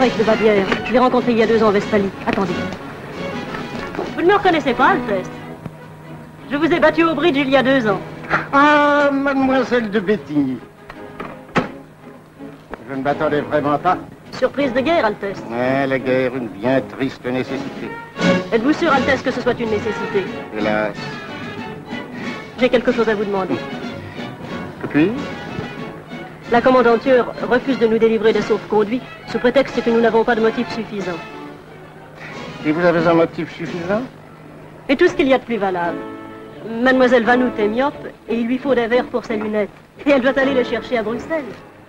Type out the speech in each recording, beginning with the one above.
Albrecht de Bavière. Je l'ai rencontré il y a 2 ans en Westphalie. Attendez. Vous ne me reconnaissez pas, Altesse? Je vous ai battu au bridge il y a 2 ans. Ah, mademoiselle de Bettigny. Je ne m'attendais vraiment pas. Surprise de guerre, Altesse. Ouais, la guerre, une bien triste nécessité. Êtes-vous sûr, Altesse, que ce soit une nécessité? Hélas. J'ai quelque chose à vous demander. Que puis? La commandanture refuse de nous délivrer des sauf-conduits sous prétexte que nous n'avons pas de motif suffisant. Et vous avez un motif suffisant? Et tout ce qu'il y a de plus valable. Mademoiselle Vanout est myope et il lui faut des verres pour ses lunettes. Et elle doit aller les chercher à Bruxelles.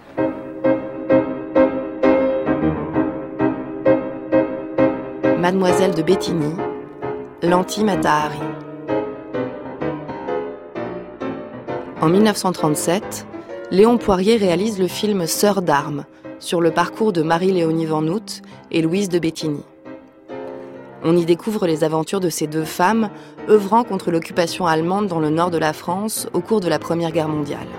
Mademoiselle de Bettigny, Lanti Matahari. En 1937, Léon Poirier réalise le film Sœurs d'armes sur le parcours de Marie-Léonie Vanout et Louise de Bettigny. On y découvre les aventures de ces 2 femmes œuvrant contre l'occupation allemande dans le nord de la France au cours de la Première Guerre mondiale.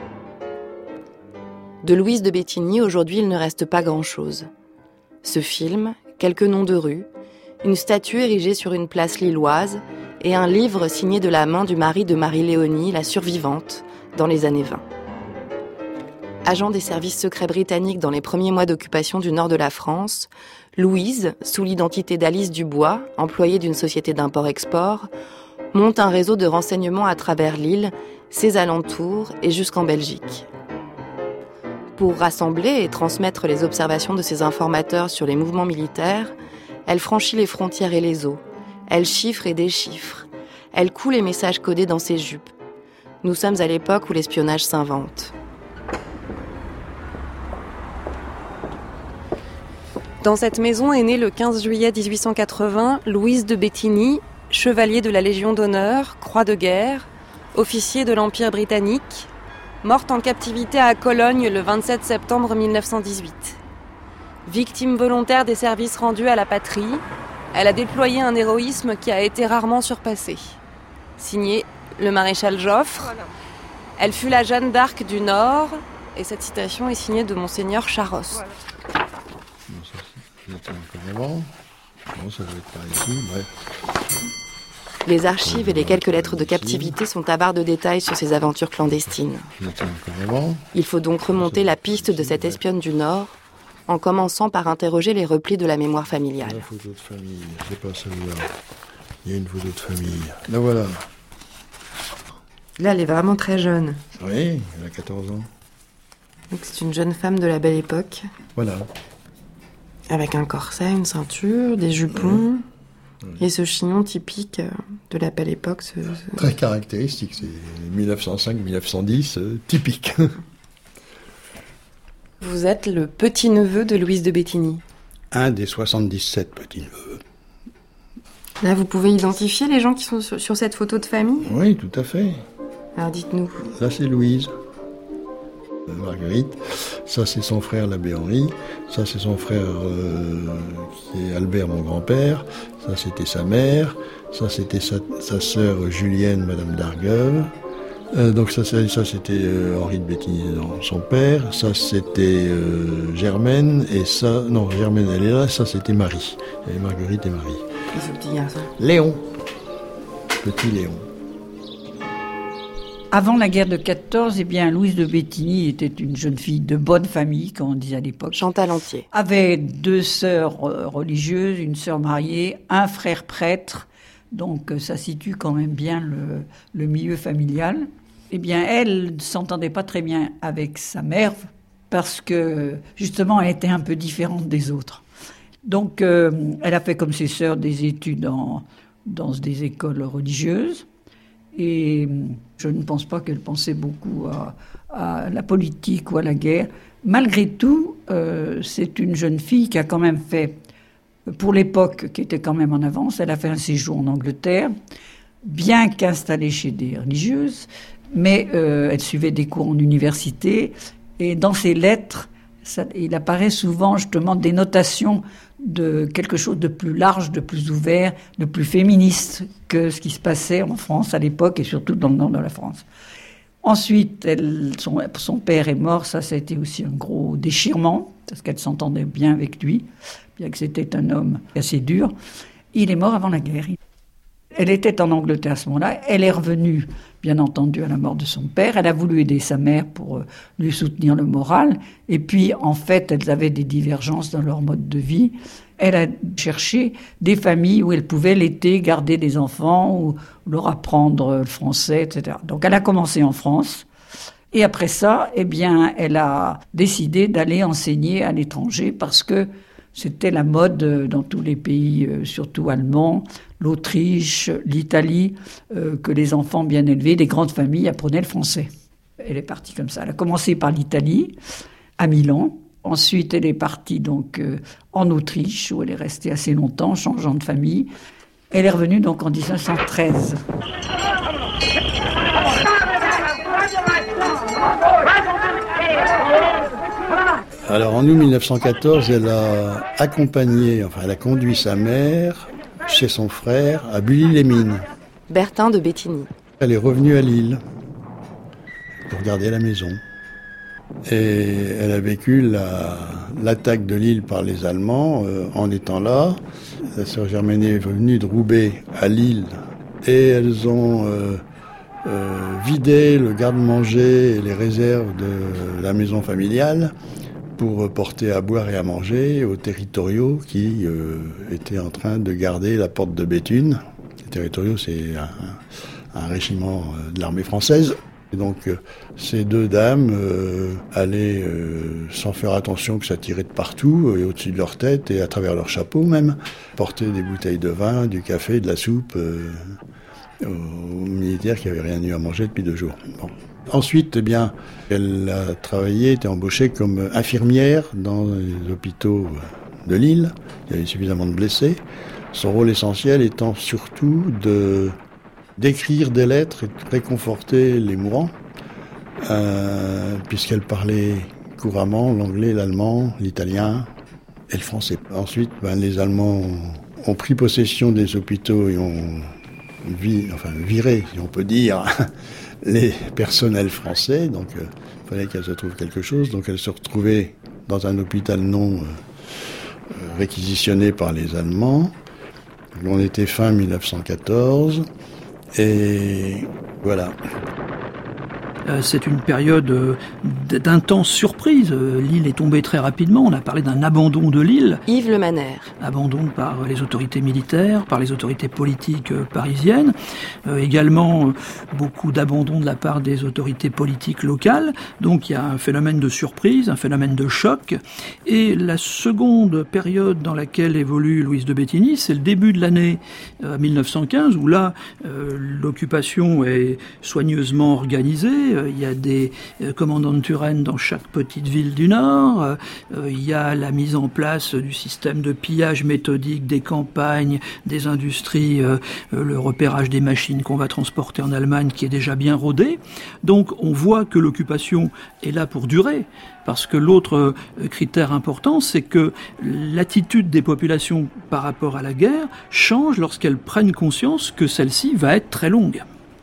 De Louise de Bettigny, aujourd'hui, il ne reste pas grand-chose. Ce film, quelques noms de rues, une statue érigée sur une place lilloise et un livre signé de la main du mari de Marie-Léonie, la survivante, dans les années 20. Agent des services secrets britanniques dans les premiers mois d'occupation du nord de la France, Louise, sous l'identité d'Alice Dubois, employée d'une société d'import-export, monte un réseau de renseignements à travers l'île, ses alentours et jusqu'en Belgique. Pour rassembler et transmettre les observations de ses informateurs sur les mouvements militaires, elle franchit les frontières et les eaux. Elle chiffre et déchiffre. Elle coud les messages codés dans ses jupes. Nous sommes à l'époque où l'espionnage s'invente. Dans cette maison est née le 15 juillet 1880 Louise de Bettigny, chevalier de la Légion d'honneur, croix de guerre, officier de l'Empire britannique, morte en captivité à Cologne le 27 septembre 1918. Victime volontaire des services rendus à la patrie, elle a déployé un héroïsme qui a été rarement surpassé. Signé le maréchal Joffre, elle fut la Jeanne d'Arc du Nord, et cette citation est signée de Monseigneur Charros. Les archives et les quelques lettres de captivité sont avares de détails sur ces aventures clandestines. Il faut donc remonter la piste de cette espionne du Nord, en commençant par interroger les replis de la mémoire familiale. La photo de famille, c'est pas celle-là. Il y a une photo de famille. La voilà. Là, elle est vraiment très jeune. Oui, elle a 14 ans. Donc c'est une jeune femme de la belle époque. Voilà. Avec un corset, une ceinture, des jupons, et ce chignon typique de la belle époque. Très caractéristique, c'est 1905-1910, typique. Vous êtes le petit-neveu de Louise de Bettigny. Un des 77 petits-neveux. Là, vous pouvez identifier les gens qui sont sur cette photo de famille ? Oui, tout à fait. Alors dites-nous. Là, c'est Louise. Marguerite. Ça, c'est son frère, l'abbé Henri. Ça, c'est son frère, qui est Albert, mon grand-père. Ça, c'était sa mère. Ça, c'était sa sœur Julienne, madame d'Argueul. Donc ça c'était Henri de Bettigny, son père. Ça, c'était Germaine. Et ça, non, Germaine, elle est là. Ça, c'était Marie. Il y avait Marguerite et Marie. Et ce petit garçon ? Léon. Petit Léon. Avant la guerre de 14, eh bien, Louise de Bettigny était une jeune fille de bonne famille, comme on disait à l'époque. Chantal Entier. Avait 2 sœurs religieuses, une sœur mariée, un frère prêtre. Donc, ça situe quand même bien le milieu familial. Eh bien, elle ne s'entendait pas très bien avec sa mère parce que, justement, elle était un peu différente des autres. Donc, elle a fait comme ses sœurs des études dans des écoles religieuses. Et je ne pense pas qu'elle pensait beaucoup à la politique ou à la guerre. Malgré tout, c'est une jeune fille qui a quand même fait, pour l'époque qui était quand même en avance, elle a fait un séjour en Angleterre, bien qu'installée chez des religieuses, mais elle suivait des cours en université. Et dans ses lettres, il apparaît souvent justement des notations de quelque chose de plus large, de plus ouvert, de plus féministe que ce qui se passait en France à l'époque et surtout dans le nord de la France. Ensuite, son père est mort, ça a été aussi un gros déchirement. parce qu'elle s'entendait bien avec lui, bien que c'était un homme assez dur. Il est mort avant la guerre. Elle était en Angleterre à ce moment-là. Elle est revenue, bien entendu, à la mort de son père. Elle a voulu aider sa mère pour lui soutenir le moral. Et puis, en fait, elles avaient des divergences dans leur mode de vie. Elle a cherché des familles où elle pouvait l'été garder des enfants ou leur apprendre le français, etc. Donc, elle a commencé en France. Et après ça, eh bien, elle a décidé d'aller enseigner à l'étranger parce que c'était la mode dans tous les pays, surtout allemands, l'Autriche, l'Italie, que les enfants bien élevés, des grandes familles apprenaient le français. Elle est partie comme ça. Elle a commencé par l'Italie, à Milan. Ensuite, elle est partie donc en Autriche, où elle est restée assez longtemps, changeant de famille. Elle est revenue donc en 1913. Alors en août 1914, elle a conduit sa mère chez son frère à Bully-les-Mines. Bertin de Béthigny. Elle est revenue à Lille pour garder la maison. Et elle a vécu l'attaque de Lille par les Allemands en étant là. La sœur Germaine est venue de Roubaix à Lille et elles ont vidé le garde-manger et les réserves de la maison familiale pour porter à boire et à manger aux territoriaux qui étaient en train de garder la porte de Béthune. Les territoriaux, c'est un régiment de l'armée française. Et donc, ces deux dames allaient, sans faire attention que ça tirait de partout, et au-dessus de leur tête et à travers leur chapeau même, porter des bouteilles de vin, du café, de la soupe aux militaires qui n'avaient rien eu à manger depuis 2 jours. Bon. Ensuite, eh bien, elle a travaillé, était embauchée comme infirmière dans les hôpitaux de Lille. Il y avait suffisamment de blessés. Son rôle essentiel étant surtout d'écrire des lettres et de réconforter les mourants, puisqu'elle parlait couramment l'anglais, l'allemand, l'italien et le français. Ensuite, les Allemands ont pris possession des hôpitaux et ont viré, si on peut dire, les personnels français. Donc, il fallait qu'elle se trouve quelque chose. Donc, elle se retrouvait dans un hôpital non réquisitionné par les Allemands. On était fin 1914. Et voilà. C'est une période d'intense surprise. L'île est tombée très rapidement. On a parlé d'un abandon de l'île. Yves Le Maner. Abandon par les autorités militaires, par les autorités politiques parisiennes. Également, beaucoup d'abandon de la part des autorités politiques locales. Donc il y a un phénomène de surprise, un phénomène de choc. Et la seconde période dans laquelle évolue Louise de Béthigny, c'est le début de l'année 1915, où là, l'occupation est soigneusement organisée. Il y a des commandants de Turenne dans chaque petite ville du Nord. Il y a la mise en place du système de pillage méthodique des campagnes, des industries, le repérage des machines qu'on va transporter en Allemagne qui est déjà bien rodé. Donc on voit que l'occupation est là pour durer. Parce que l'autre critère important, c'est que l'attitude des populations par rapport à la guerre change lorsqu'elles prennent conscience que celle-ci va être très longue.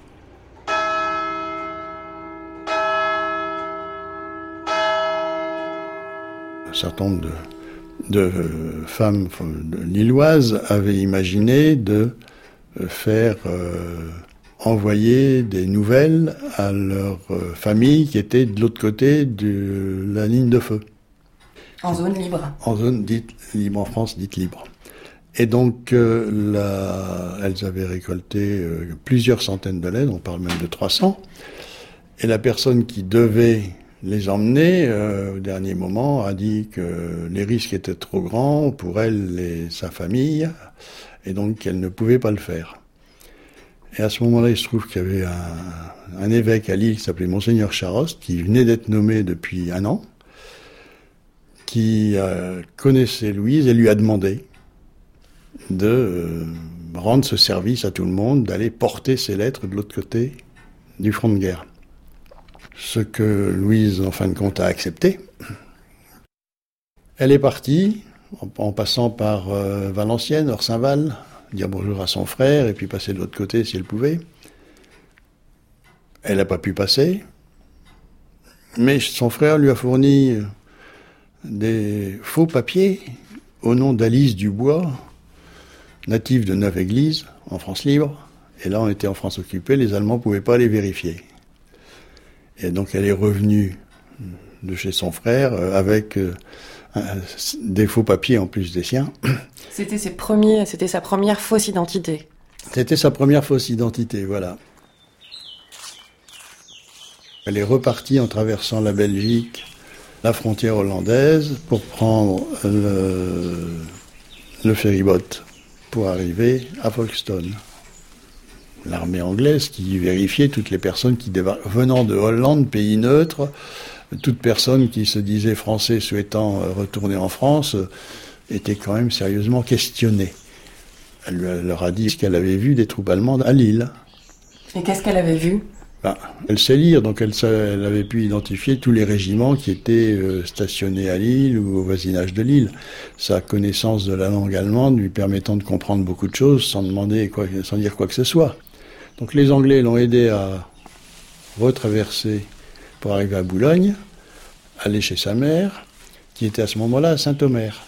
Un certain nombre de femmes lilloises avaient imaginé de faire envoyer des nouvelles à leur famille qui était de l'autre côté de la ligne de feu. En zone libre. En zone dite libre, en France dite libre. Et donc, elles avaient récolté plusieurs centaines de lettres, on parle même de 300. Et la personne qui devait les emmener, au dernier moment, a dit que les risques étaient trop grands pour elle et sa famille, et donc qu'elle ne pouvait pas le faire. Et à ce moment-là, il se trouve qu'il y avait un évêque à Lille qui s'appelait Monseigneur Charost, qui venait d'être nommé depuis 1 an, qui connaissait Louise et lui a demandé de rendre ce service à tout le monde, d'aller porter ses lettres de l'autre côté du front de guerre. Ce que Louise, en fin de compte, a accepté. Elle est partie, en passant par Valenciennes, Orsainval, dire bonjour à son frère, et puis passer de l'autre côté si elle pouvait. Elle n'a pas pu passer, mais son frère lui a fourni des faux papiers au nom d'Alice Dubois, native de Neuve-Église, en France libre. Et là, on était en France occupée, les Allemands ne pouvaient pas les vérifier. Et donc, elle est revenue de chez son frère avec des faux papiers en plus des siens. C'était sa première fausse identité. C'était sa première fausse identité, voilà. Elle est repartie en traversant la Belgique, la frontière hollandaise, pour prendre le ferryboat pour arriver à Folkestone. L'armée anglaise qui vérifiait toutes les personnes qui venant de Hollande, pays neutre, toute personne qui se disait français souhaitant retourner en France était quand même sérieusement questionnée. Elle leur a dit ce qu'elle avait vu des troupes allemandes à Lille. Et qu'est-ce qu'elle avait vu ? Elle sait lire, donc elle avait pu identifier tous les régiments qui étaient stationnés à Lille ou au voisinage de Lille. Sa connaissance de la langue allemande lui permettant de comprendre beaucoup de choses sans dire quoi que ce soit. Donc les Anglais l'ont aidé à retraverser pour arriver à Boulogne, aller chez sa mère, qui était à ce moment-là à Saint-Omer.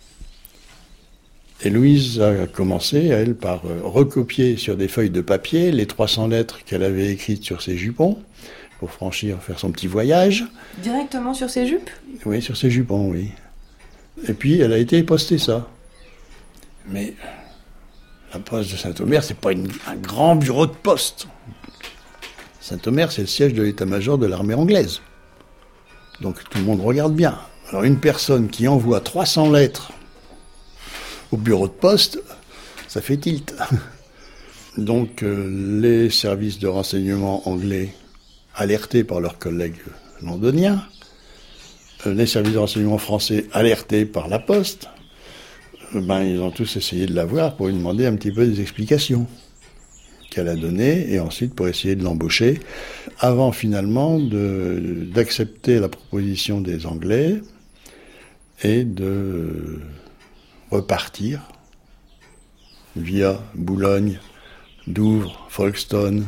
Et Louise a commencé, elle, par recopier sur des feuilles de papier les 300 lettres qu'elle avait écrites sur ses jupons, pour faire son petit voyage. Directement sur ses jupes ? Oui, sur ses jupons, oui. Et puis, elle a été poster ça. Mais la poste de Saint-Omer, c'est pas un grand bureau de poste. Saint-Omer, c'est le siège de l'état-major de l'armée anglaise. Donc tout le monde regarde bien. Alors une personne qui envoie 300 lettres au bureau de poste, ça fait tilt. Donc les services de renseignement anglais, alertés par leurs collègues londoniens, les services de renseignement français, alertés par la poste, ils ont tous essayé de la voir pour lui demander un petit peu des explications qu'elle a données, et ensuite pour essayer de l'embaucher, avant finalement d'accepter la proposition des Anglais et de repartir via Boulogne, Douvres, Folkestone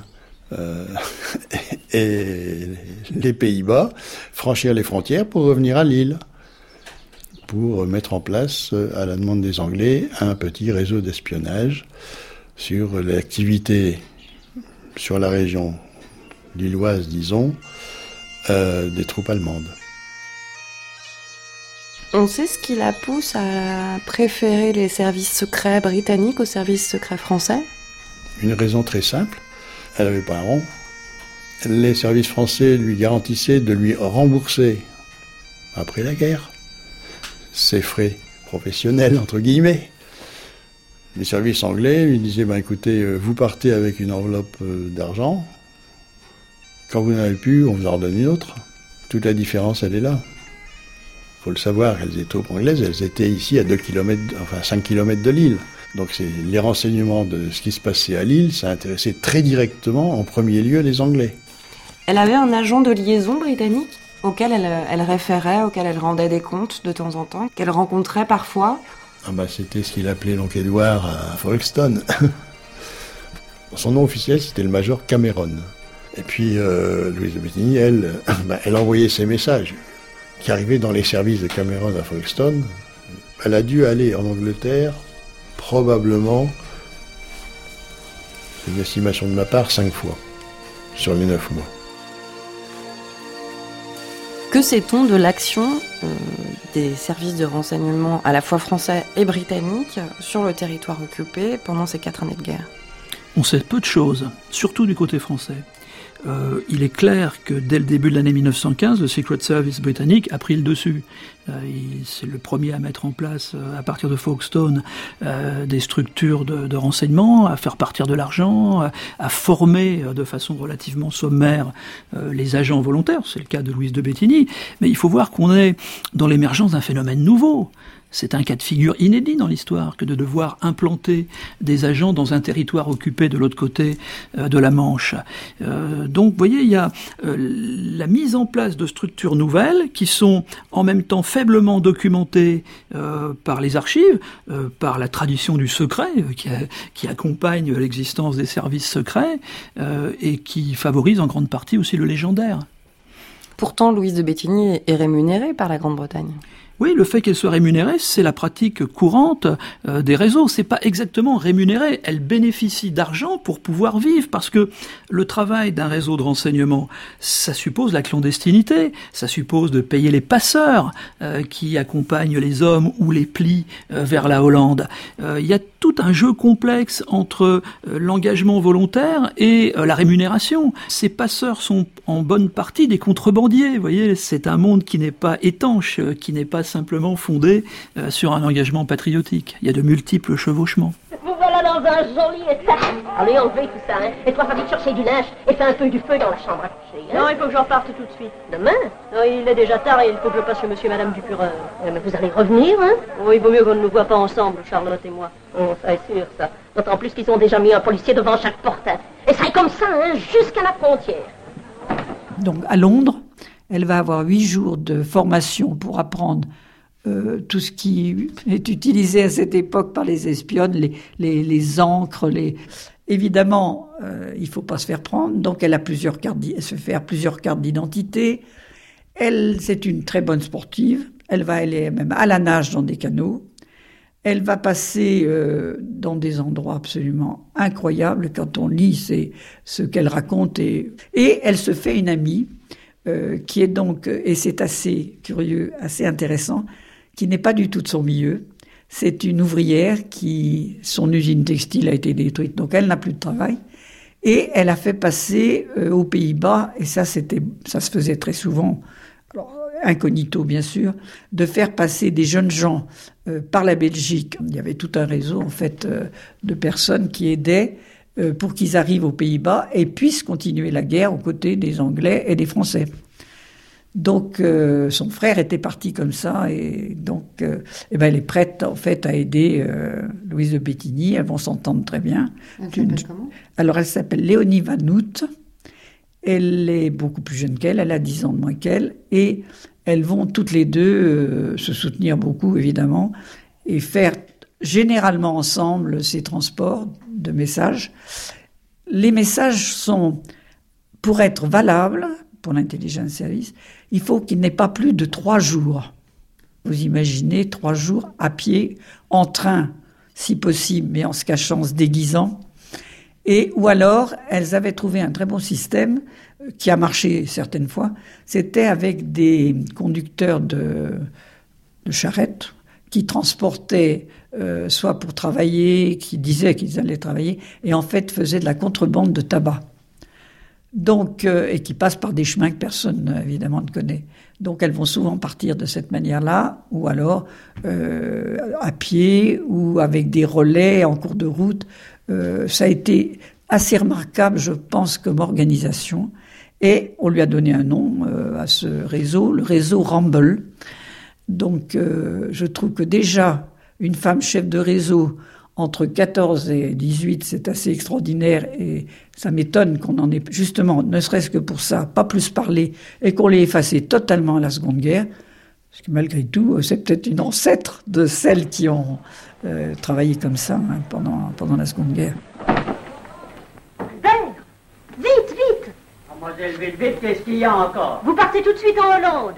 et les Pays-Bas, franchir les frontières pour revenir à Lille, pour mettre en place, à la demande des Anglais, un petit réseau d'espionnage sur l'activité sur la région lilloise, disons, des troupes allemandes. On sait ce qui la pousse à préférer les services secrets britanniques aux services secrets français ? Une raison très simple, elle n'avait pas un rond. Les services français lui garantissaient de lui rembourser, après la guerre, ses frais professionnels, entre guillemets. Les services anglais lui disaient, écoutez, vous partez avec une enveloppe d'argent, quand vous n'en avez plus, on vous en redonne une autre. Toute la différence, elle est là. Il faut le savoir, les troupes anglaises, elles étaient ici à 5 km de Lille. Donc les renseignements de ce qui se passait à Lille, ça intéressait très directement, en premier lieu, les Anglais. Elle avait un agent de liaison britannique auquel elle référait, auquel elle rendait des comptes de temps en temps, qu'elle rencontrait parfois. C'était ce qu'il appelait l'oncle Édouard à Folkestone. Son nom officiel, c'était le major Cameron. Et puis, Louise de Bétheny, elle envoyait ses messages qui arrivaient dans les services de Cameron à Folkestone. Elle a dû aller en Angleterre, probablement, c'est une estimation de ma part, 5 fois, sur les 9 mois. Que sait-on de l'action des services de renseignement à la fois français et britanniques sur le territoire occupé pendant ces 4 années de guerre ? On sait peu de choses, surtout du côté français. Il est clair que dès le début de l'année 1915, le Secret Service britannique a pris le dessus. C'est le premier à mettre en place, à partir de Folkestone, des structures de renseignement, à faire partir de l'argent, à former de façon relativement sommaire les agents volontaires. C'est le cas de Louise de Bétheny. Mais il faut voir qu'on est dans l'émergence d'un phénomène nouveau. C'est un cas de figure inédit dans l'histoire que de devoir implanter des agents dans un territoire occupé de l'autre côté de la Manche. Donc, vous voyez, il y a la mise en place de structures nouvelles qui sont en même temps faiblement documentées par les archives, par la tradition du secret qui accompagne l'existence des services secrets et qui favorise en grande partie aussi le légendaire. Pourtant, Louise de Bétheny est rémunérée par la Grande-Bretagne. Oui, le fait qu'elle soit rémunérée, c'est la pratique courante des réseaux. C'est pas exactement rémunéré. Elle bénéficie d'argent pour pouvoir vivre, parce que le travail d'un réseau de renseignement, ça suppose la clandestinité, ça suppose de payer les passeurs qui accompagnent les hommes ou les plient vers la Hollande. Il y a tout un jeu complexe entre l'engagement volontaire et la rémunération. Ces passeurs sont en bonne partie des contrebandiers. Vous voyez, c'est un monde qui n'est pas étanche, qui n'est pas simplement fondé sur un engagement patriotique. Il y a de multiples chevauchements. Vous voilà dans un joli état. Allez, enlevez tout ça, hein. Et toi, va vite chercher du linge et fais un peu du feu dans la chambre à coucher, hein. Non, il faut que je reparte tout de suite. Demain? Non, il est déjà tard et il faut que je passe chez monsieur et madame Dupureur. Mais vous allez revenir, hein? Oh, il vaut mieux qu'on ne nous voit pas ensemble, Charlotte et moi. Oh, ça est sûr, ça. D'autant plus qu'ils ont déjà mis un policier devant chaque porte, hein. Et ça est comme ça, hein, jusqu'à la frontière. Donc, à Londres, elle va avoir 8 jours de formation pour apprendre tout ce qui est utilisé à cette époque par les espionnes, les encres, Évidemment, il faut pas se faire prendre, donc elle a se faire plusieurs cartes d'identité. Elle, c'est une très bonne sportive. Elle va aller même à la nage dans des canots. Elle va passer dans des endroits absolument incroyables. Quand on lit, c'est ce qu'elle raconte. Et elle se fait une amie qui est donc, et c'est assez curieux, assez intéressant, qui n'est pas du tout de son milieu. C'est une ouvrière son usine textile a été détruite, donc elle n'a plus de travail. Et elle a fait passer aux Pays-Bas, et ça se faisait très souvent, alors, incognito bien sûr, de faire passer des jeunes gens par la Belgique. Il y avait tout un réseau en fait de personnes qui aidaient pour qu'ils arrivent aux Pays-Bas et puissent continuer la guerre aux côtés des Anglais et des Français. Donc son frère était parti comme ça et donc elle est prête en fait à aider Louise de Bettigny. Elles vont s'entendre très bien. Elle s'appelle comment ? Alors elle s'appelle Léonie Van Noot. Elle est beaucoup plus jeune qu'elle, elle a 10 ans de moins qu'elle et elles vont toutes les deux se soutenir beaucoup évidemment et faire généralement ensemble ces transports de messages. Les messages sont, pour être valables pour l'intelligence service, il faut qu'il n'ait pas plus de 3 jours. Vous imaginez 3 jours à pied, en train, si possible, mais en se cachant, en se déguisant. Ou alors, elles avaient trouvé un très bon système qui a marché certaines fois. C'était avec des conducteurs de charrettes qui transportaient soit pour travailler, qui disaient qu'ils allaient travailler, et en fait faisaient de la contrebande de tabac. Donc, et qui passent par des chemins que personne, évidemment, ne connaît. Donc, elles vont souvent partir de cette manière-là, ou alors à pied, ou avec des relais en cours de route. Ça a été assez remarquable, je pense, comme organisation. Et on lui a donné un nom à ce réseau, le réseau Ramble. Donc, je trouve que déjà, une femme chef de réseau, entre 14 et 18, c'est assez extraordinaire et ça m'étonne qu'on en ait, justement, ne serait-ce que pour ça, pas plus parlé et qu'on l'ait effacé totalement à la Seconde Guerre. Parce que malgré tout, c'est peut-être une ancêtre de celles qui ont travaillé comme ça pendant la Seconde Guerre. Albert, vite, vite! Mademoiselle, vite, qu'est-ce qu'il y a encore? Vous partez tout de suite en Hollande.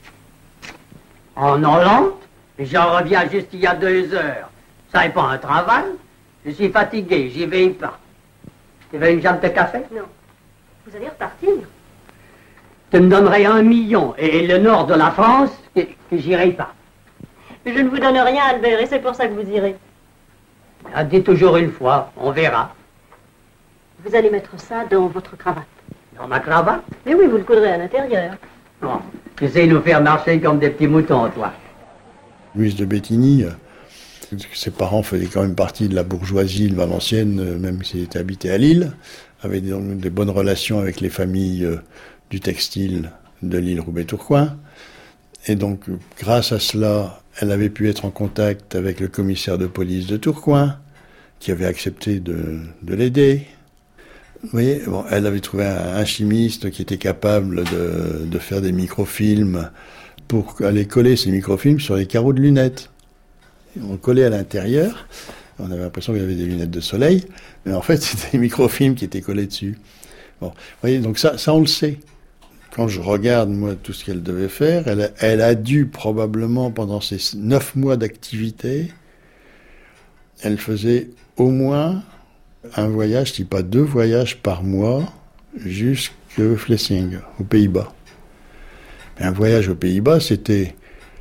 En Hollande? J'en reviens juste il y a 2 heures. Ça n'est pas un travail. Je suis fatigué, j'y vais pas. Tu veux une jambe de café? Non. Vous allez repartir. Tu me donnerais 1 million et le nord de la France, que j'irai pas. Je ne vous donne rien, Albert, et c'est pour ça que vous irez. Ah, dis toujours une fois, on verra. Vous allez mettre ça dans votre cravate. Dans ma cravate? Mais oui, vous le coudrez à l'intérieur. Bon, tu sais nous faire marcher comme des petits moutons, toi. Louise de Bettigny, ses parents faisaient quand même partie de la bourgeoisie valencienne, même s'ils étaient habités à Lille, avaient des bonnes relations avec les familles du textile de Lille, Roubaix, Tourcoing. Et donc, grâce à cela, elle avait pu être en contact avec le commissaire de police de Tourcoing, qui avait accepté de l'aider. Vous voyez, bon, elle avait trouvé un chimiste qui était capable de faire des microfilms pour aller coller ces microfilms sur les carreaux de lunettes. On collait à l'intérieur, on avait l'impression qu'il y avait des lunettes de soleil, mais en fait, c'était des microfilms qui étaient collés dessus. Bon, vous voyez, donc ça on le sait. quand je regarde, moi, tout ce qu'elle devait faire, elle a dû probablement, pendant ces 9 mois d'activité, elle faisait au moins un voyage, si pas 2 voyages par mois, jusqu'à Vlissingen, aux Pays-Bas. Mais un voyage aux Pays-Bas, c'était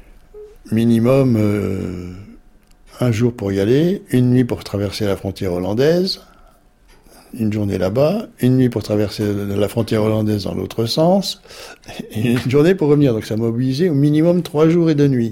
minimum 1 jour pour y aller, 1 nuit pour traverser la frontière hollandaise, 1 journée là-bas, 1 nuit pour traverser la frontière hollandaise dans l'autre sens, et 1 journée pour revenir. Donc ça mobilisait au minimum 3 jours et 2 nuits.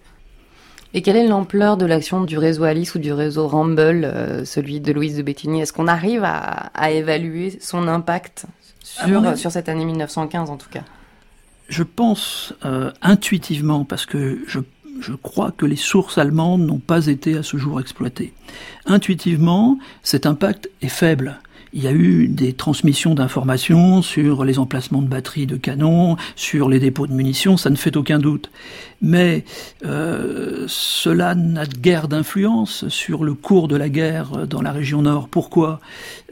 Et quelle est l'ampleur de l'action du réseau Alice ou du réseau Ramble, celui de Louise de Bettigny? Est-ce qu'on arrive à évaluer son impact sur cette année 1915 en tout cas? Je pense intuitivement, parce que je crois que les sources allemandes n'ont pas été à ce jour exploitées. Intuitivement, cet impact est faible. Il y a eu des transmissions d'informations sur les emplacements de batteries de canons, sur les dépôts de munitions, ça ne fait aucun doute. Mais cela n'a guère d'influence sur le cours de la guerre dans la région Nord. Pourquoi ?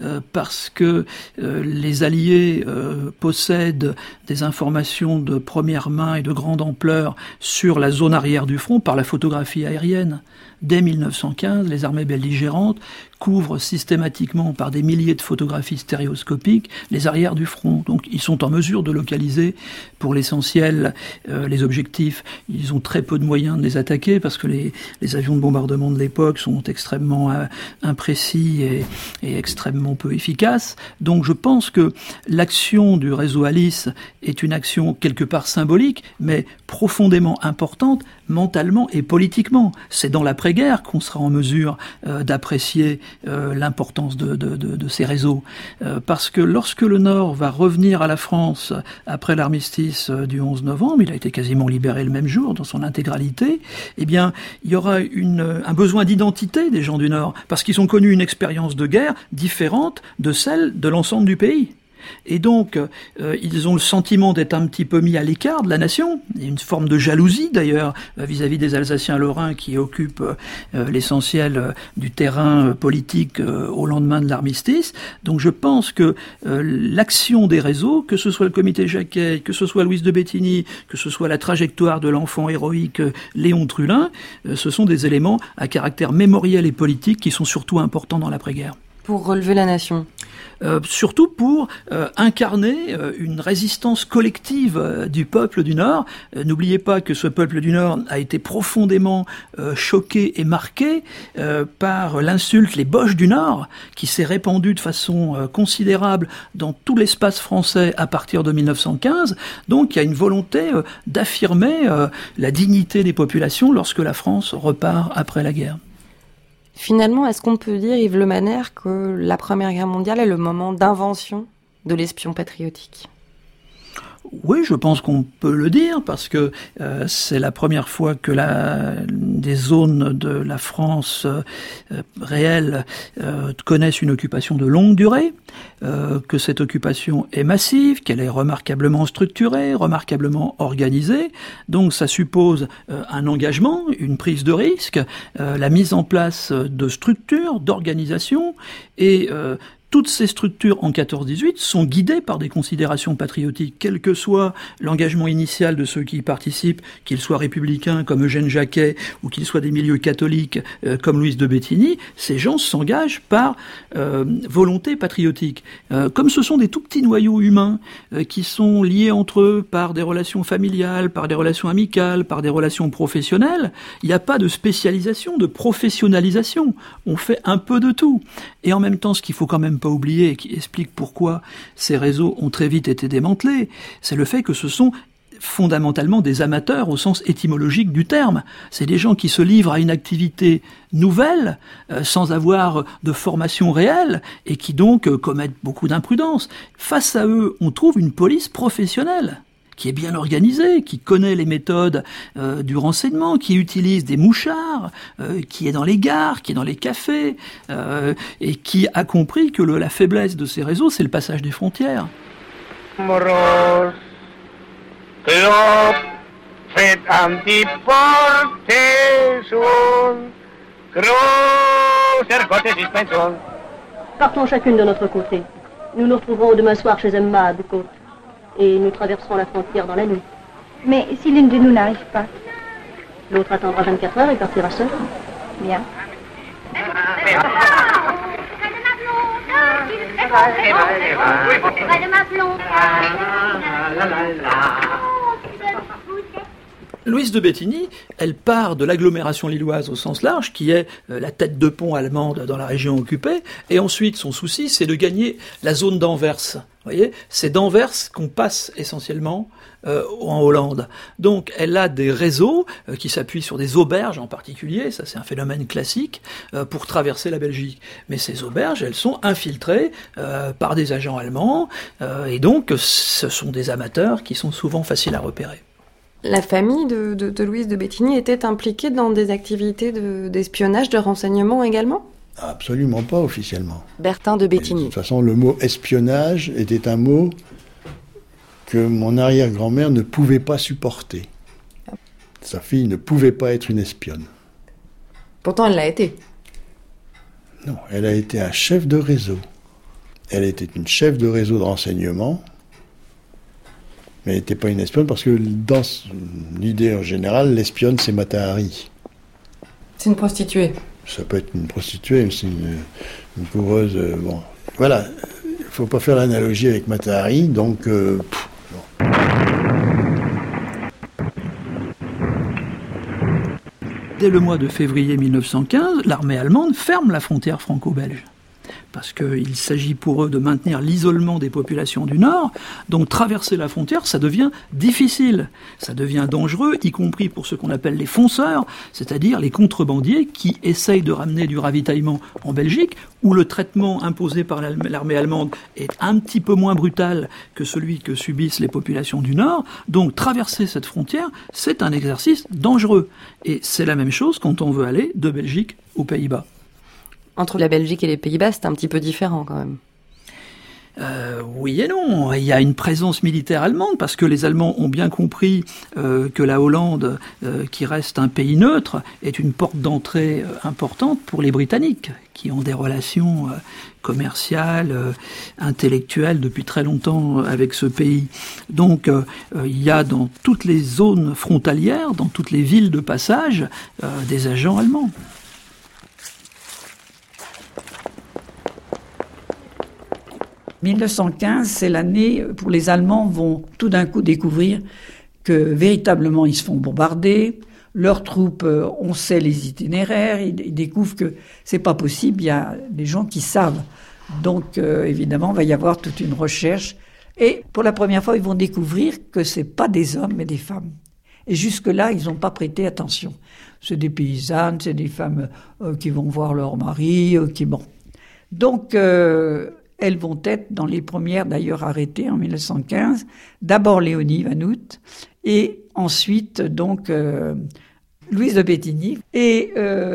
Parce que les Alliés possèdent des informations de première main et de grande ampleur sur la zone arrière du front par la photographie aérienne. Dès 1915, les armées belligérantes couvrent systématiquement par des milliers de photographies stéréoscopiques les arrières du front. Donc ils sont en mesure de localiser pour l'essentiel les objectifs. Ils ont très peu de moyens de les attaquer parce que les avions de bombardement de l'époque sont extrêmement imprécis et extrêmement peu efficaces. Donc je pense que l'action du réseau Alice est une action quelque part symbolique, mais profondément importante mentalement et politiquement. C'est dans l'après-guerre qu'on sera en mesure d'apprécier l'importance de ces réseaux. Parce que lorsque le Nord va revenir à la France après l'armistice du 11 novembre, il a été quasiment libéré le même jour dans son intégralité, eh bien, il y aura un besoin d'identité des gens du Nord, parce qu'ils ont connu une expérience de guerre différente de celle de l'ensemble du pays. Et donc, ils ont le sentiment d'être un petit peu mis à l'écart de la nation. Il y a une forme de jalousie, d'ailleurs, vis-à-vis des Alsaciens-Lorrains qui occupent l'essentiel du terrain politique au lendemain de l'armistice. Donc je pense que l'action des réseaux, que ce soit le comité Jacquet, que ce soit Louise de Bettigny, que ce soit la trajectoire de l'enfant héroïque Léon Trullin, ce sont des éléments à caractère mémoriel et politique qui sont surtout importants dans l'après-guerre. Pour relever la nation. Surtout pour incarner une résistance collective du peuple du Nord. N'oubliez pas que ce peuple du Nord a été profondément choqué et marqué par l'insulte « les Boches du Nord » qui s'est répandue de façon considérable dans tout l'espace français à partir de 1915. Donc il y a une volonté d'affirmer la dignité des populations lorsque la France repart après la guerre. Finalement, est-ce qu'on peut dire, Yves Le Maner, que la Première Guerre mondiale est le moment d'invention de l'espion patriotique ? Oui, je pense qu'on peut le dire, parce que c'est la première fois que des zones de la France réelle connaissent une occupation de longue durée, que cette occupation est massive, qu'elle est remarquablement structurée, remarquablement organisée. Donc ça suppose un engagement, une prise de risque, la mise en place de structures, d'organisations, et toutes ces structures en 14-18 sont guidées par des considérations patriotiques, quel que soit l'engagement initial de ceux qui y participent, qu'ils soient républicains comme Eugène Jacquet ou qu'ils soient des milieux catholiques comme Louise de Bettigny. Ces gens s'engagent par volonté patriotique. Comme ce sont des tout petits noyaux humains qui sont liés entre eux par des relations familiales, par des relations amicales, par des relations professionnelles, il n'y a pas de spécialisation, de professionnalisation. On fait un peu de tout. Et en même temps, ce qu'il faut quand même pas oublier et qui explique pourquoi ces réseaux ont très vite été démantelés, c'est le fait que ce sont fondamentalement des amateurs au sens étymologique du terme. C'est des gens qui se livrent à une activité nouvelle, sans avoir de formation réelle, et qui donc commettent beaucoup d'imprudence. Face à eux, on trouve une police professionnelle, qui est bien organisé, qui connaît les méthodes du renseignement, qui utilise des mouchards, qui est dans les gares, qui est dans les cafés, et qui a compris que la faiblesse de ces réseaux, c'est le passage des frontières. Partons chacune de notre côté. Nous nous retrouverons demain soir chez Emma à Côte. Et nous traverserons la frontière dans la nuit. Mais si l'une de nous n'arrive pas? L'autre attendra 24 heures et partira seul. Bien. Louise de Bettigny, elle part de l'agglomération lilloise au sens large, qui est la tête de pont allemande dans la région occupée, et ensuite son souci, c'est de gagner la zone d'Anvers. Vous voyez, c'est d'Anvers qu'on passe essentiellement en Hollande. Donc, elle a des réseaux qui s'appuient sur des auberges en particulier, ça c'est un phénomène classique, pour traverser la Belgique. Mais ces auberges, elles sont infiltrées par des agents allemands, et donc ce sont des amateurs qui sont souvent faciles à repérer. La famille de Louise de Bettigny était impliquée dans des activités d'espionnage, de renseignement également ? Absolument pas officiellement. Bertin de Bettigny. De toute façon, le mot espionnage était un mot que mon arrière-grand-mère ne pouvait pas supporter. Sa fille ne pouvait pas être une espionne. Pourtant, elle l'a été. Non, elle a été un chef de réseau. Elle était une chef de réseau de renseignement, mais elle n'était pas une espionne parce que dans l'idée en général, l'espionne, c'est Mata Hari. C'est une prostituée. Ça peut être une prostituée, c'est une coureuse. Bon, voilà, il ne faut pas faire l'analogie avec Mata Hari, donc. Non. Dès le mois de février 1915, l'armée allemande ferme la frontière franco-belge. Parce qu'il s'agit pour eux de maintenir l'isolement des populations du Nord. Donc traverser la frontière, ça devient difficile, ça devient dangereux, y compris pour ce qu'on appelle les fonceurs, c'est-à-dire les contrebandiers qui essayent de ramener du ravitaillement en Belgique, où le traitement imposé par l'armée allemande est un petit peu moins brutal que celui que subissent les populations du Nord. Donc traverser cette frontière, c'est un exercice dangereux. Et c'est la même chose quand on veut aller de Belgique aux Pays-Bas. Entre la Belgique et les Pays-Bas, c'est un petit peu différent quand même. Oui et non. Il y a une présence militaire allemande parce que les Allemands ont bien compris que la Hollande, qui reste un pays neutre, est une porte d'entrée importante pour les Britanniques, qui ont des relations commerciales, intellectuelles depuis très longtemps avec ce pays. Donc il y a dans toutes les zones frontalières, dans toutes les villes de passage, des agents allemands. « 1915, c'est l'année où les Allemands vont tout d'un coup découvrir que véritablement ils se font bombarder. Leurs troupes, on sait les itinéraires, ils découvrent que c'est pas possible, il y a des gens qui savent. Donc évidemment, il va y avoir toute une recherche. Et pour la première fois, ils vont découvrir que c'est pas des hommes mais des femmes. Et jusque-là, ils n'ont pas prêté attention. C'est des paysannes, c'est des femmes qui vont voir leur mari, bon. Donc elles vont être dans les premières d'ailleurs arrêtées en 1915. D'abord Léonie Vanout et ensuite donc Louise de Bettigny. Et